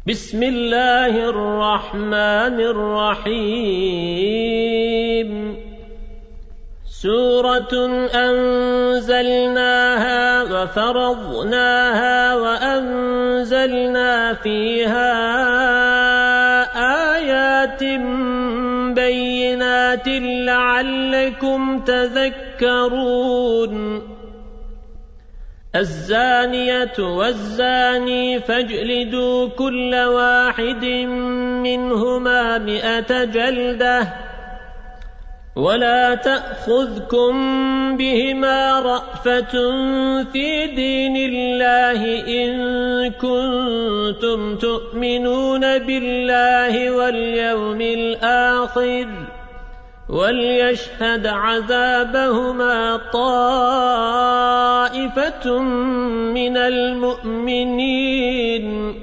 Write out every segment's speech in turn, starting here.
بسم الله الرحمن الرحيم سورة أنزلناها وفرضناها وأنزلنا فيها آيات بينات لعلكم تذكرون الزانية والزاني فاجلدوا كل واحد منهما 100 جلدة ولا تأخذكم بهما رأفة في دين الله إن كنتم تؤمنون بالله واليوم الآخر وليشهد عذابهما طائفة من المؤمنين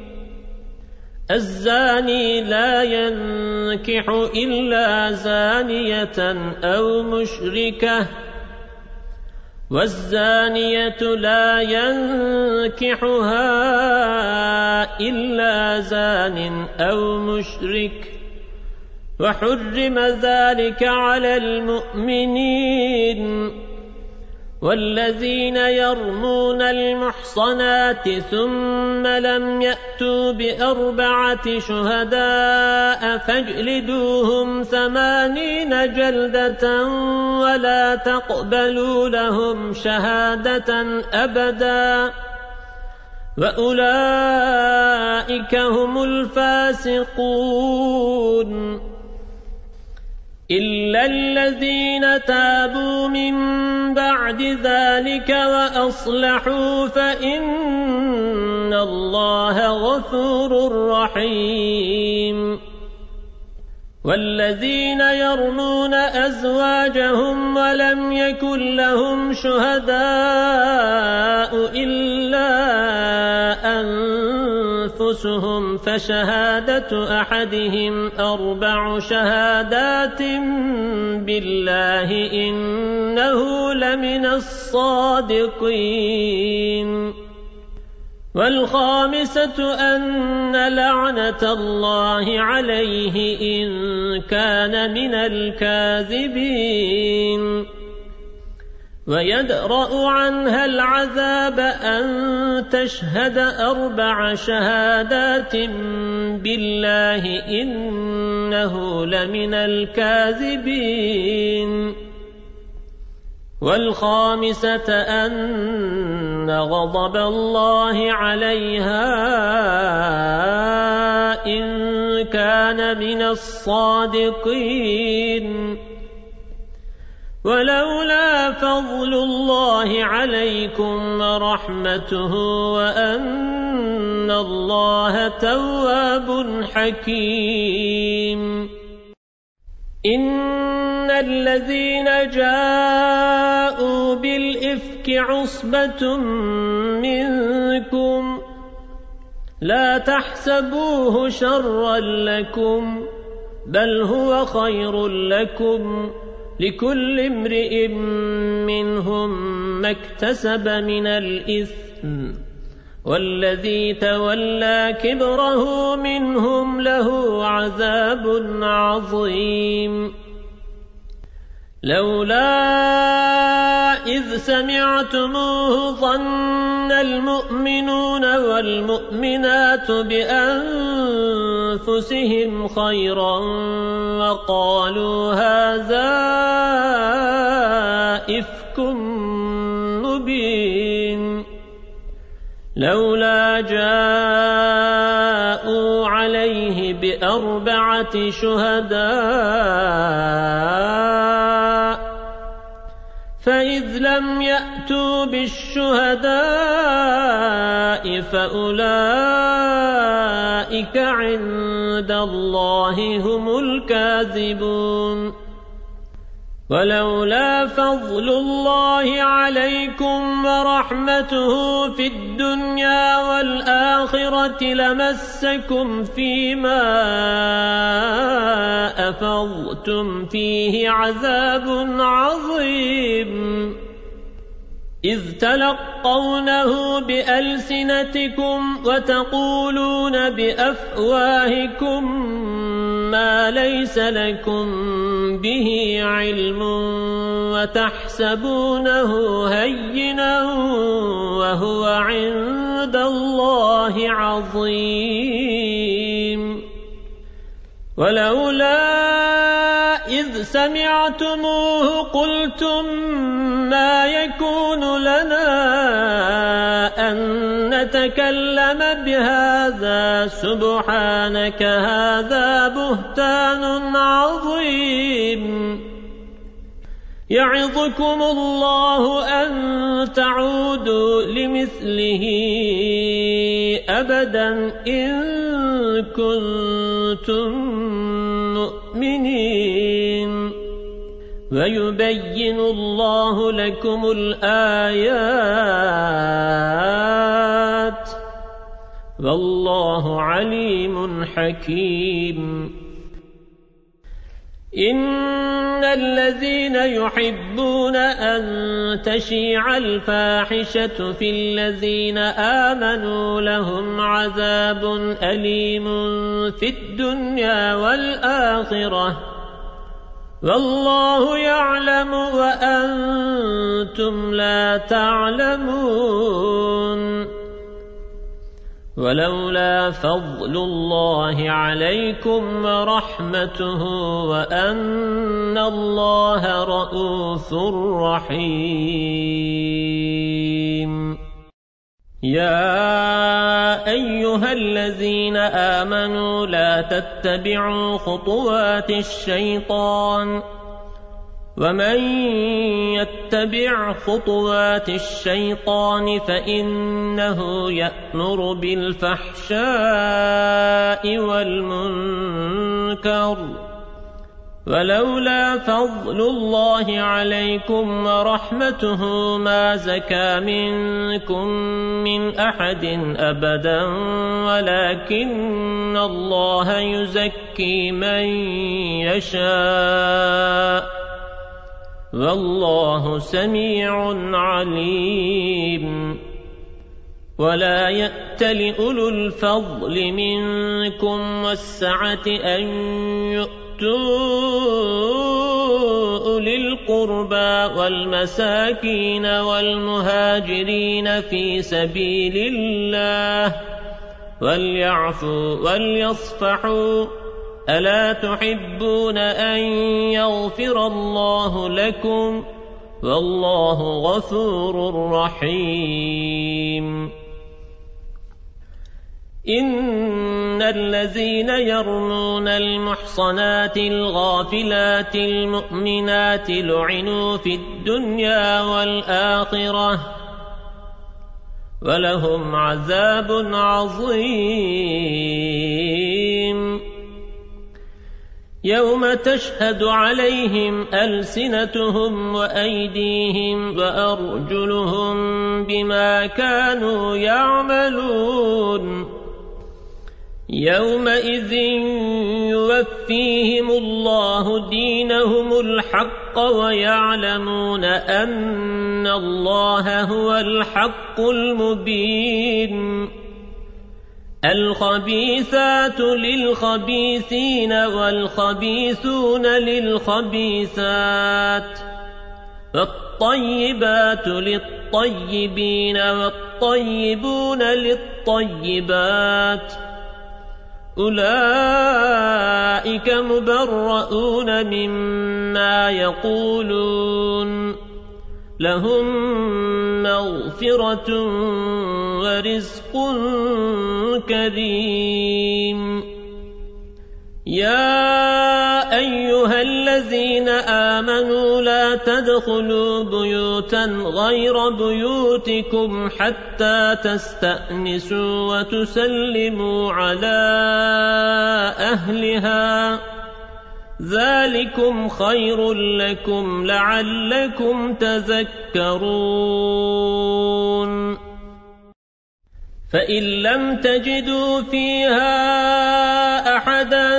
الزاني لا ينكح إلا زانية أو مشركة والزانية لا ينكحها إلا زان أو مشرك وحرم ذلك على المؤمنين والذين يرمون المحصنات ثم لم يأتوا ب4 شهداء فاجلدوهم 80 جلدة ولا تقبلوا لهم شهادة أبدا وأولئك هم الفاسقون إلا الذين تابوا من بعد ذلك وأصلحوا فإن الله غفور رحيم والذين يرمون أزواجهم ولم يكن لهم شهداء إلا أنفسهم فشهادة أحدهم 4 شهادات بالله إنه لمن الصادقين والخامسة أن لعنة الله عليه إن كان من الكاذبين ويدرأ عنها العذاب أن تشهد 4 شهادات بالله إنه لمن الكاذبين والخامسة أن غضب الله عليها إن كان من الصادقين ولولا فضل الله عليكم ورحمته وأن الله تواب حكيم إن الذين جاءوا بالإفك عصبة منكم لا تحسبوه شرا لكم بل هو خير لكم لكل امرئ منهم ما اكتسب من الإثم والذي تولى كبره منهم له عذاب عظيم لولا إذ سمعتموه ظن المؤمنون والمؤمنات بأنفسهم خيرا وقالوا هذا إفك مبين لولا جاءوا عليه ب4 شهداء فإذ لم يأتوا بالشهداء فأولئك عند الله هم الكاذبون ولولا فضل الله عليكم ورحمته في الدنيا والآخرة لمسكم فيما أفضتم فيه عذاب عظيم إذ تلقونه بألسنتكم وتقولون بأفواهكم ما ليس لكم به علم وتحسبونه هينا وهو عند الله عظيم ولولا إذ سمعتموه قلتم ما يكون لنا أن نتكلم بهذا سبحانك هذا بهتان عظيم يعظكم الله أن تعودوا لمثله أبدا إن كنتم مؤمنين ويبين الله لكم الآيات والله عليم حكيم إن الذين يحبون أن تشيع الفاحشة في الذين آمنوا لهم عذاب أليم في الدنيا والآخرة والله يعلم وأنتم لا تعلمون ولولا فضل الله عليكم ورحمته وأن الله رؤوف رحيم يا أيها الذين آمنوا لا تتبعوا خطوات الشيطان ومن يتبع خطوات الشيطان فإنه يأمر بالفحشاء والمنكر ولولا فضل الله عليكم ورحمته ما زكى منكم من أحد أبدا ولكن الله يزكي من يشاء والله سميع عليم ولا يأتل أولو الفضل منكم والسعة أن أولي القربى والمساكين والمهاجرين في سبيل الله وليعفوا وليصفحوا ألا تحبون أن يغفر الله لكم والله غفور رحيم إن الذين يرمون المحصنات الغافلات المؤمنات لعنوا في الدنيا والآخرة ولهم عذاب عظيم يوم تشهد عليهم ألسنتهم وأيديهم وأرجلهم بما كانوا يعملون يومئذ يوفيهم الله دينهم الحق ويعلمون أن الله هو الحق المبين الخبيثات للخبيثين والخبيثون للخبيثات والطيبات للطيبين والطيبون للطيبات أولئك مبرؤون مما يقولون لهم مغفرة ورزق كريم يا أيها الذين آمنوا لا تدخلوا بيوتا غير بيوتكم حتى تستأنسوا وتسلموا على أهلها ذلكم خير لكم لعلكم تذكرون فإن لم تجدوا فيها أحدا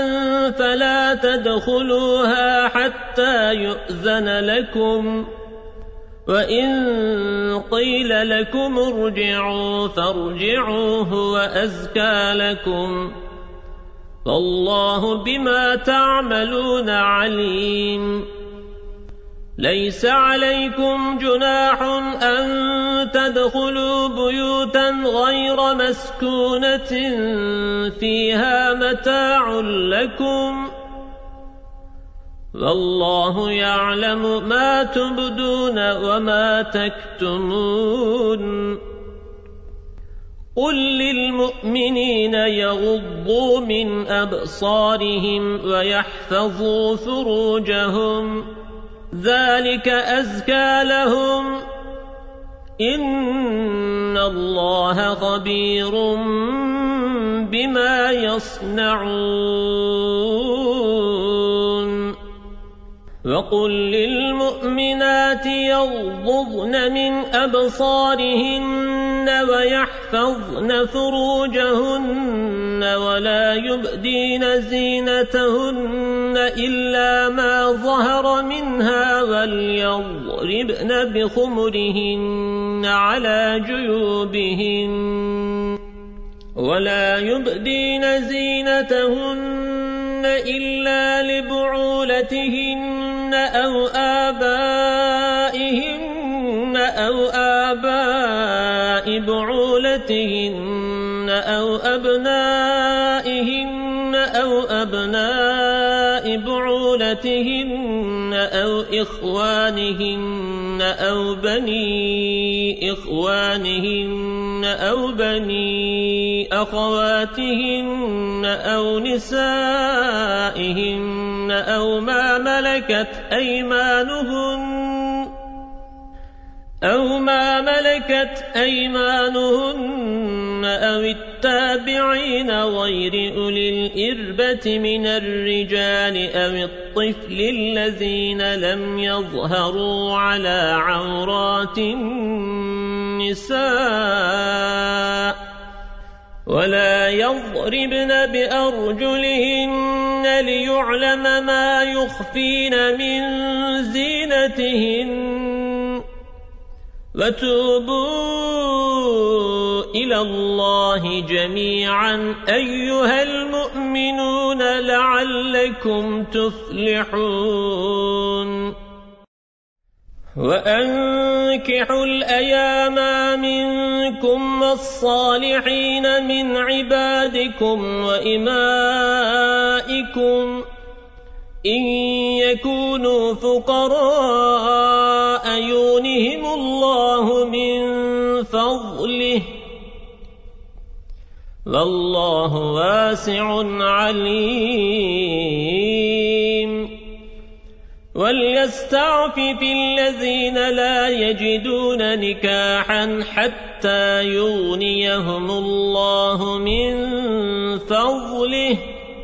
فلا تدخلوها حتى يؤذن لكم وإن قيل لكم ارجعوا فارجعوا هو أزكى لكم فالله بما تعملون عليم ليس عليكم جناح أن تدخلوا بيوتا غير مسكونة فيها متاع لكم والله يعلم ما تبدون وما تكتمون قل للمؤمنين يغضوا من أبصارهم ويحفظوا فروجهم ذلك أزكى لهم إن الله خبير بما يصنعون وقل للمؤمنات يغضضن من أبصارهن ويحفظن فروجهن ولا يبدين زينتهن إلا ما ظهر منها وليضربن بخمرهن على جيوبهن ولا يبدين زينتهن إلا لبعولتهن أو آباء بعولتهن أو أبناء بعولتهن أو إخوانهن أو بني إخوانهن أو بني أخواتهن أو نسائهن أو ما ملكت أيمانهن أو التابعين غير أولي الإربة من الرجال أو الطفل الذين لم يظهروا على عورات النساء ولا يضربن بأرجلهن ليعلم ما يخفين من زينتهن وتوبوا إلى الله جميعا أيها المؤمنون لعلكم تفلحون وأنكحوا الأيام منكم والصالحين من عبادكم وإمائكم إن يكونوا فقراء يغنهم الله من فضله والله واسع عليم وليستعفف الذين لا يجدون نكاحا حتى يغنيهم الله من فضله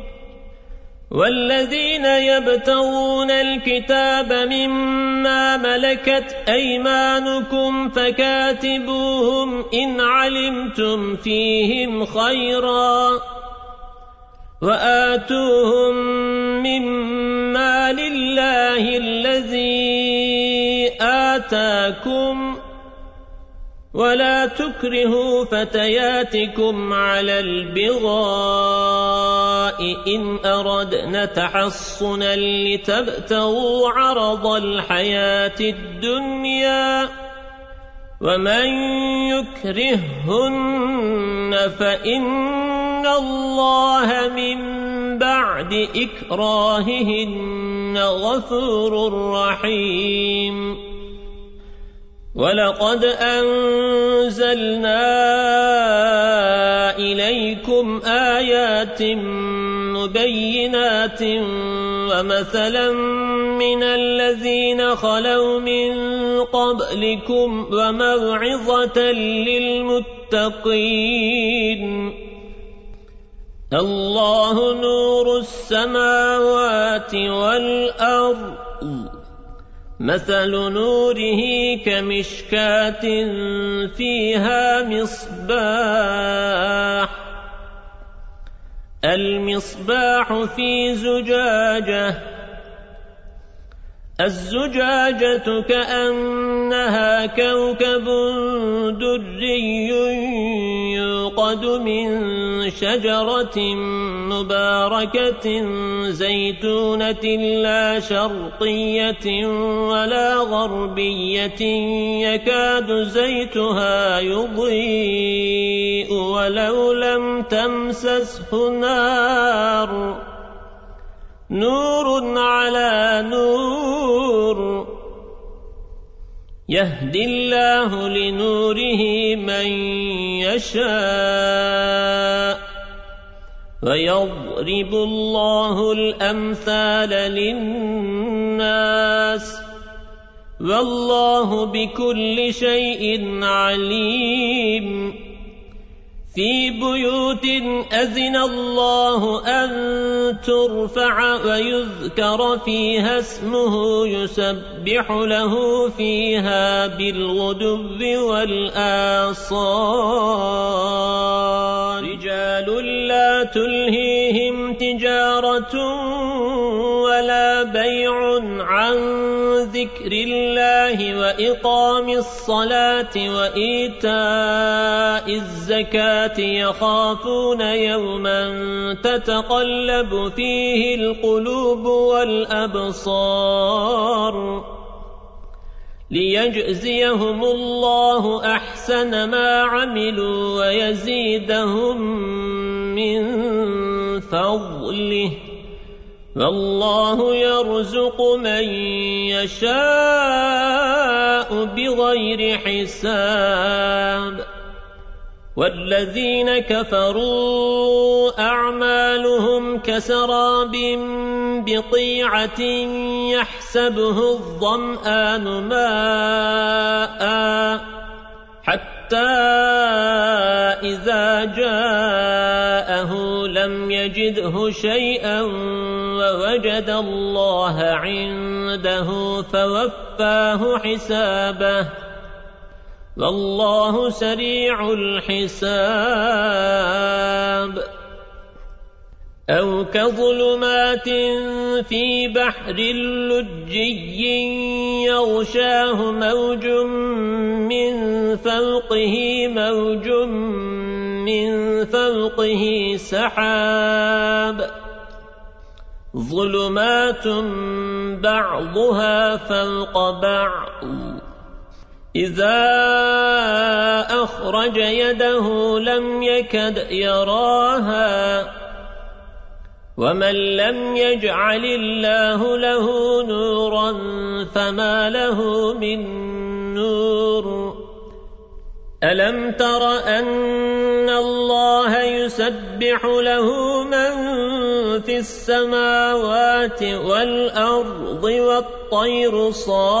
والذين يبتغون الكتاب مما ملكت أيمانكم فكاتبوهم إن علمتم فيهم خيرا وآتوهم مما لله الذي آتاكم ولا تكرهوا فتياتكم على البغاء إن أردنا تحصنا لتبتغوا عرض الحياة الدنيا ومن يكرههن فإن الله من بعد إكراههن غفور رحيم ولقد أنزلنا إليكم آيات مبينات ومثلا من الذين خلوا من قبلكم وموعظة للمتقين الله نور السماوات والأرض مثل نوره كمشكاة فيها مصباح المصباح في زجاجة الزجاجة كأنها كأنها كوكب دري يوقد من شجرة مباركة زيتونة لا شرقية ولا غربية يكاد زيتها يضيء ولو لم تمسسه نار نور على نور يهدي الله لنوره من يشاء ويضرب الله الأمثال للناس والله بكل شيء عليم في بيوت أذن الله أن ترفع ويذكر فيها اسمه يسبح له فيها بالغدو والآصال رجال لا تلهيهم تجارة ولا بيع عن ذكر الله وإقام الصلاة وإيتاء الزكاة يخافون يوما تتقلب فيه القلوب والأبصار ليجزيهم الله أحسن ما عملوا ويزيدهم من فضله والله يرزق من يشاء بغير حساب والذين كفروا أعمالهم كسراب بقيعة يحسبه الظمآن ماء حتى إذا جاءه لم يجده شيئا ووجد الله عنده فوفاه حسابه والله سريع الحساب أو كظلمات في بحر لجي يغشاه موج من فوقه موج من فوقه سحاب ظلمات بعضها فوق بعض إذا أخرج يده لم يكد يراها ومن لم يجعل الله له نورا فما له من نور ألم تر أن الله يسبح له من في السماوات والأرض والطير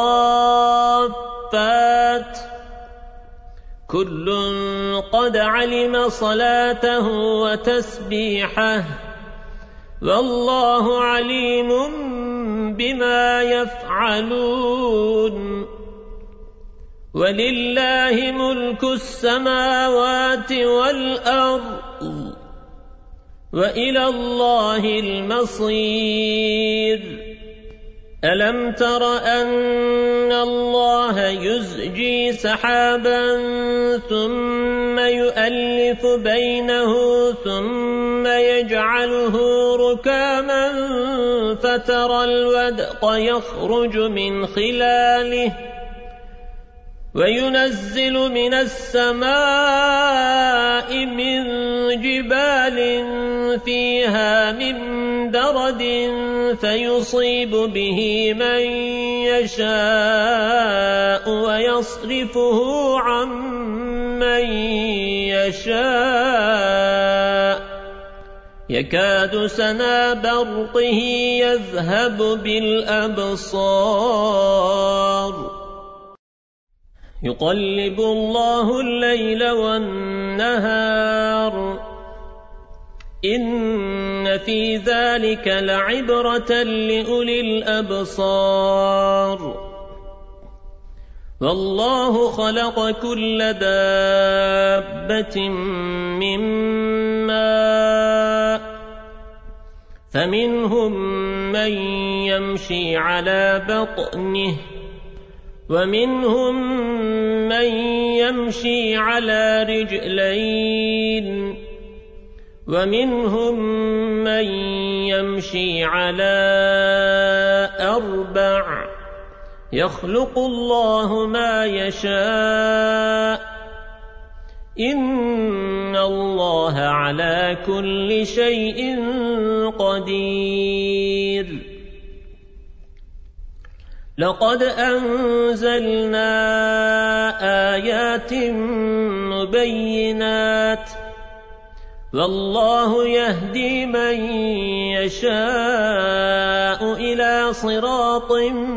صافات كل قد علم صلاته وتسبيحه والله عليم بما يفعلون ولله ملك السماوات والأرض وإلى الله المصير ألم تر أن الله يزجي سحابا ثم يؤلف بينه ثم يجعله ركاما فترى الودق يخرج من خلاله وينزل من السماء من جبال فيها من برد فيصيب به من يشاء ويصرفه عن من يشاء يكاد سنا برقه يذهب بالأبصار يقلب الله الليل والنهار إن في ذلك لعبرة لأولي الأبصار والله خلق كل دابة من ماء فمنهم من يمشي على بطنه ومنهم من يمشي على رجلين ومنهم من يمشي على 4 يخلق الله ما يشاء إن الله على كل شيء قدير لقد أنزلنا آيات مبينات والله يهدي من يشاء إلى صراط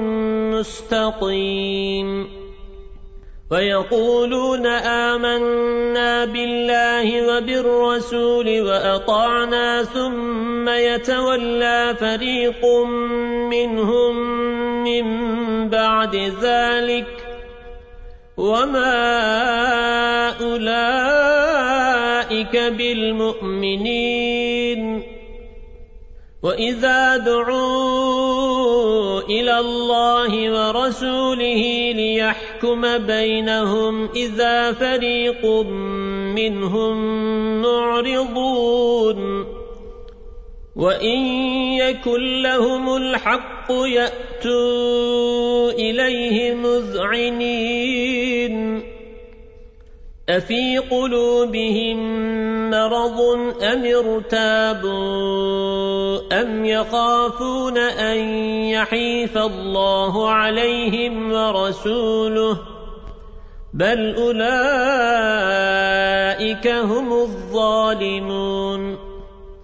مستقيم ويقولون آمنا بالله وبالرسول وأطعنا ثم يتولى فريق منهم من بعد ذلك وما أولئك بالمؤمنين وإذا دعوا إلى الله ورسوله ليحكم بينهم إذا فريق منهم معرضون وإن يكن لهم الحق يأتوا إليه مذعنين أفي قلوبهم مرض أم ارتابوا أم يخافون أن يحيف الله عليهم ورسوله بل أولئك هم الظالمون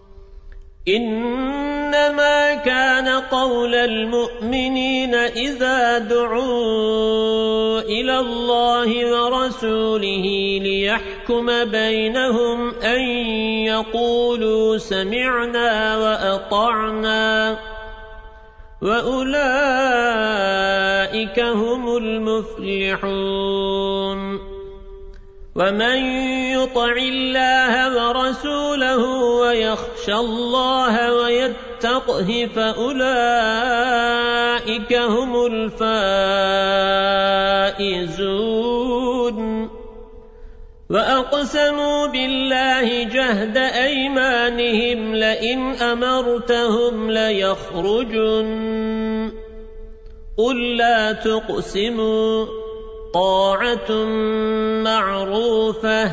إنما كان قول المؤمنين إذا دعوا إلى الله ورسوله ليحكم بينهم أن يقولوا سمعنا وأطعنا وأولئك هم المفلحون ومن يطع الله ورسوله ويخشى الله ويتقه فأولئك هم الفائزون وأقسموا بالله جهد أيمانهم لئن أمرتهم ليخرجن قل لا تقسموا طاعة معروفة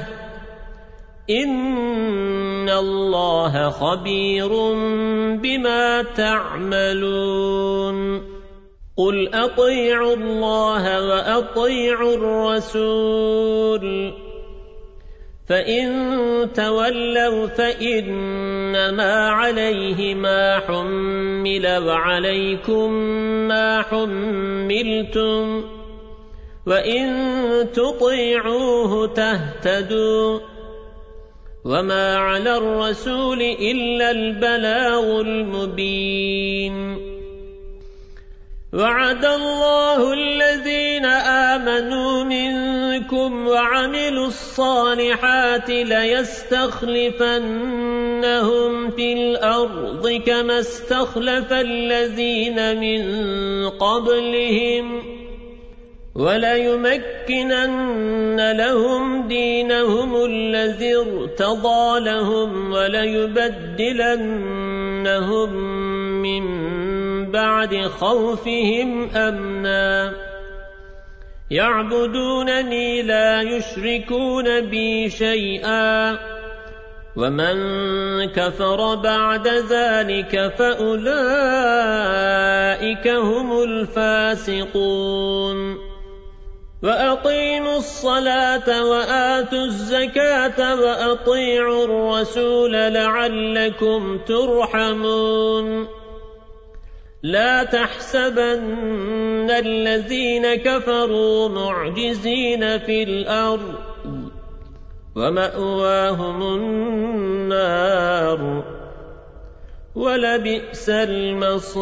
إن الله خبير بما تعملون قل أطيعوا الله وأطيعوا الرسول فإن تولوا فإنما عليه ما حمل وعليكم ما حملتم وإن تطيعوه تهتدوا وما على الرسول إلا البلاغ المبين وعد الله الذين آمنوا منكم وعملوا الصالحات ليستخلفنهم في الأرض كما استخلف الذين من قبلهم وليمكنن لهم دينهم الذي ارتضى لهم وليبدلنهم من بعد خوفهم أمنا يعبدونني لا يشركون بي شيئا ومن كفر بعد ذلك فأولئك هم الفاسقون وأقيموا الصلاة وآتوا الزكاة وأطيعوا الرسول لعلكم ترحمون لا تحسبن الذين كفروا معجزين في الأرض ومأواهم النار ولبئس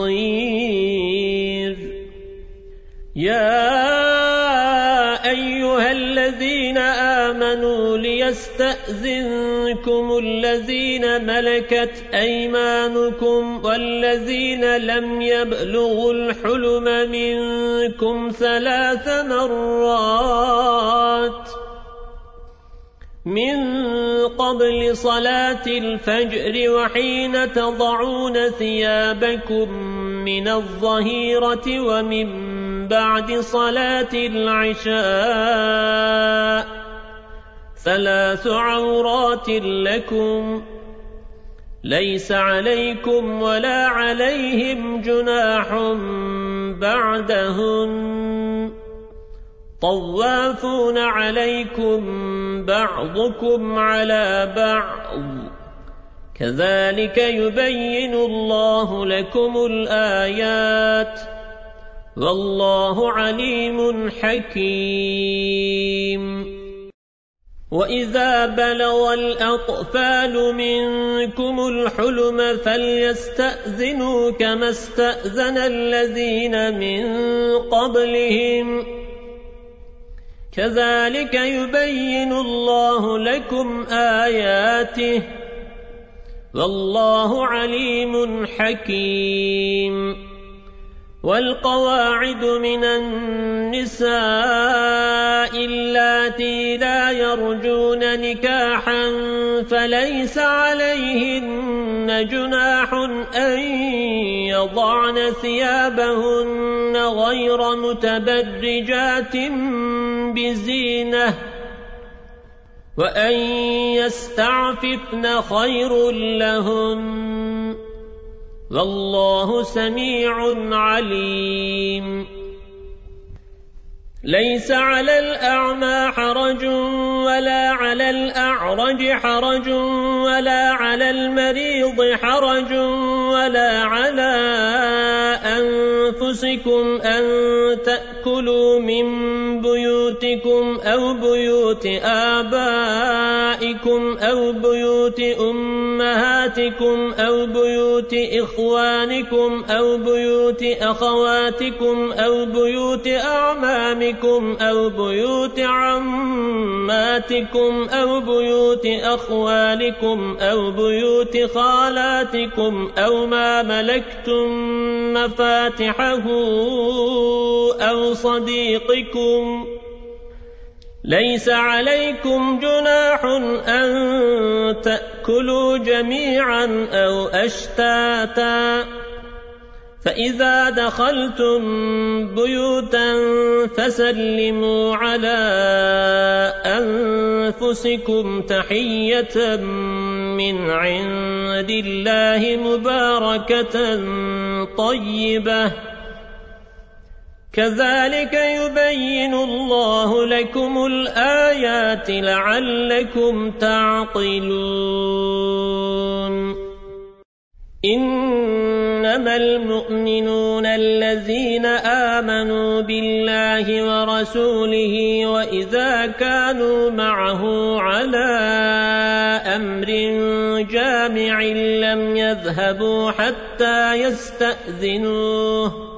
المصير يا أيها أيها الذين آمنوا ليستأذنكم الذين ملكت أيمانكم والذين لم يبلغوا الحلم منكم 3 مرات من قبل صلاة الفجر وحين تضعون ثيابكم من الظهيرة ومن بعد صلاة العشاء 3 عورات لكم ليس عليكم ولا عليهم جناح بعدهن طوافون عليكم بعضكم على بعض كذلك يبين الله لكم الآيات والله عليم حكيم وإذا بلغ الأطفال منكم الحلم فليستأذنوا كما استأذن الذين من قبلهم كذلك يبين الله لكم آياته والله عليم حكيم والقواعد من النساء اللاتي لا يرجون نكاحا فليس عليهن جناح أن يضعن ثيابهن غير متبرجات بزينة وأن يستعففن خير لهن والله سميع عليم ليس على الأعمى حرج ولا على الأعرج حرج ولا على المريض حرج ولا على أنفسكم أن تأكلوا من بيوتكم أو بيوت آبائكم أو بيوت أمهاتكم أو بيوت إخوانكم أو بيوت أخواتكم أو بيوت أعمامكم أو بيوت عماتكم أو بيوت أخوالكم أو بيوت خالاتكم أو ما ملكتم مفاتحه أو صديقكم ليس عليكم جناح أن تأكلوا جميعا أو أشتاتا فإذا دخلتم بيوتا فسلموا على أنفسكم تحية من عند الله مباركة طيبة كذلك يبين الله لكم الآيات لعلكم تعقلون إنما المؤمنون الذين آمنوا بالله ورسوله وإذا كانوا معه على أمر جامع لم يذهبوا حتى يستأذنوه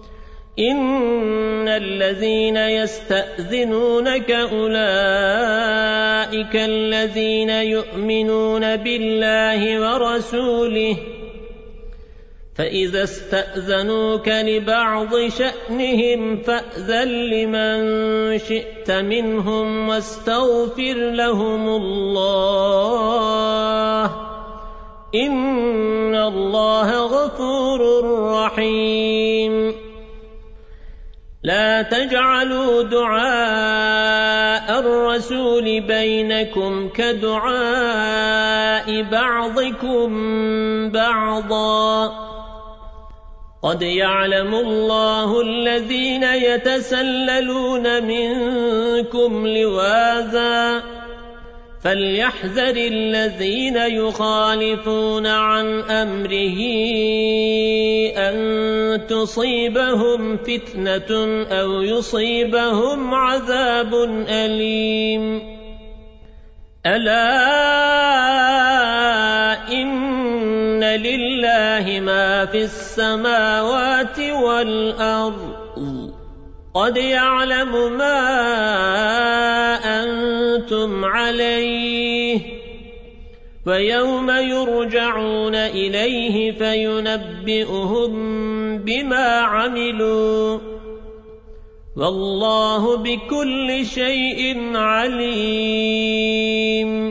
إن الذين يستأذنونك أولئك الذين يؤمنون بالله ورسوله فإذا استأذنوك لبعض شأنهم فأذن لمن شئت منهم واستغفر لهم الله إن الله غفور رحيم لا تجعلوا دعاء الرسول بينكم كدعاء بعضكم بعضا قد يعلم الله الذين يتسللون منكم لواذا فليحذر الذين يخالفون عن أمره أن تصيبهم فتنة أو يصيبهم عذاب أليم ألا إن لله ما في السماوات والأرض قد يعلم ما أنتم عليه ويوم يرجعون إليه فينبئهم بما عملوا والله بكل شيء عليم